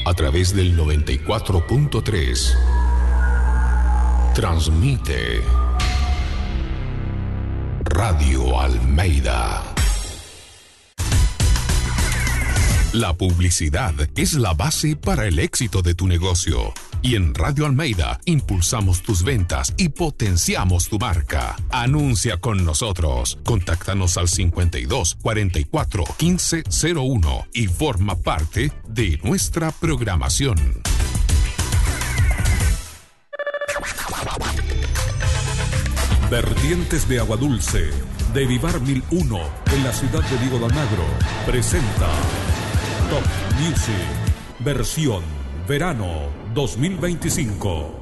A través del 94.3 transmite Radio Almeida. La publicidad es la base para el éxito de tu negocio. Y en Radio Almeida impulsamos tus ventas y potenciamos tu marca. Anuncia con nosotros. Contáctanos al 52 44 15 01 y forma parte de nuestra programación. Vertientes de Agua Dulce de Vivar 1001 en la ciudad de Diego de Almagro presenta Top Music versión verano 2025.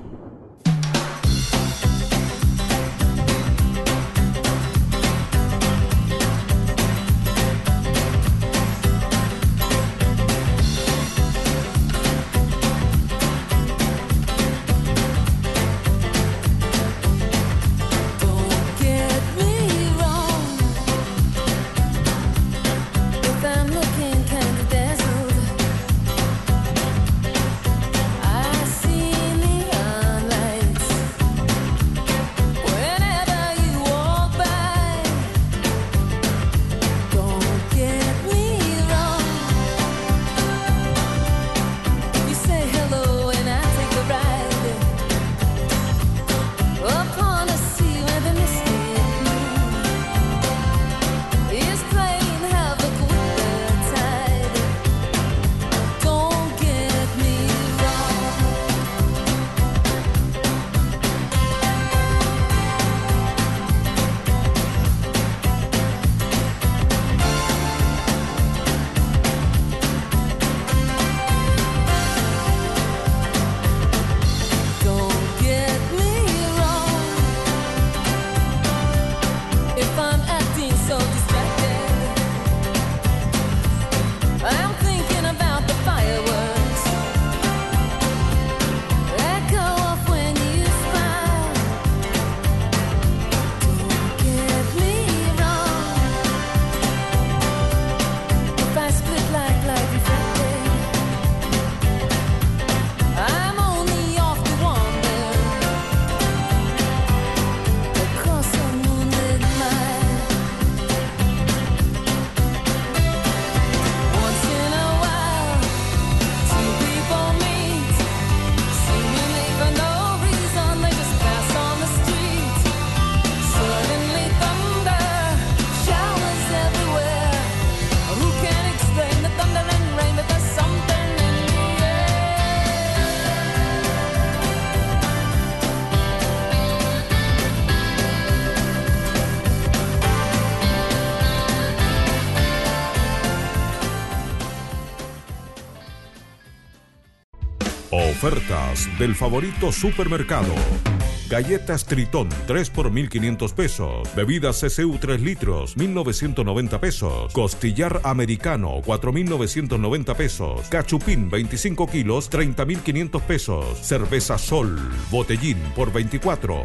Ofertas del favorito supermercado. Galletas Tritón 3 por 1.500 pesos. Bebidas CCU 3 litros 1.990 pesos. Costillar americano 4.990 pesos. Cachupín 25 kilos 30.500 pesos. Cerveza Sol botellín por 24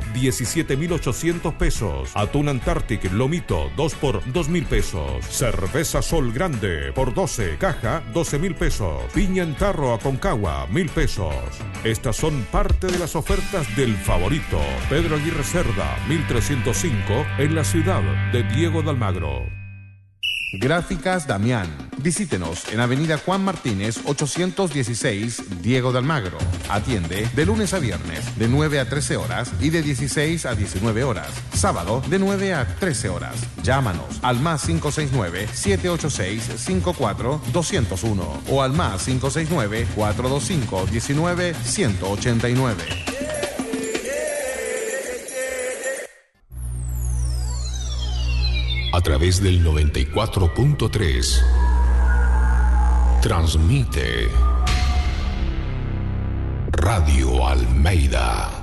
17.800 pesos. Atún Antarctic Lomito 2 por 2.000 pesos. Cerveza Sol grande por 12 caja 12.000 pesos. Piña en tarro Aconcagua 1.000 pesos. Estas son parte de las ofertas del favorito. Pedro Aguirre Cerda, 1305, en la ciudad de Diego de Almagro. Gráficas Damián. Visítenos en Avenida Juan Martínez 816, Diego de Almagro. Atiende de lunes a viernes de 9 a 13 horas y de 16 a 19 horas. Sábado de 9 a 13 horas. Llámanos al más 569-786-54-201 o al más 569-425-19-189. A través del 94.3 transmite Radio Almeida.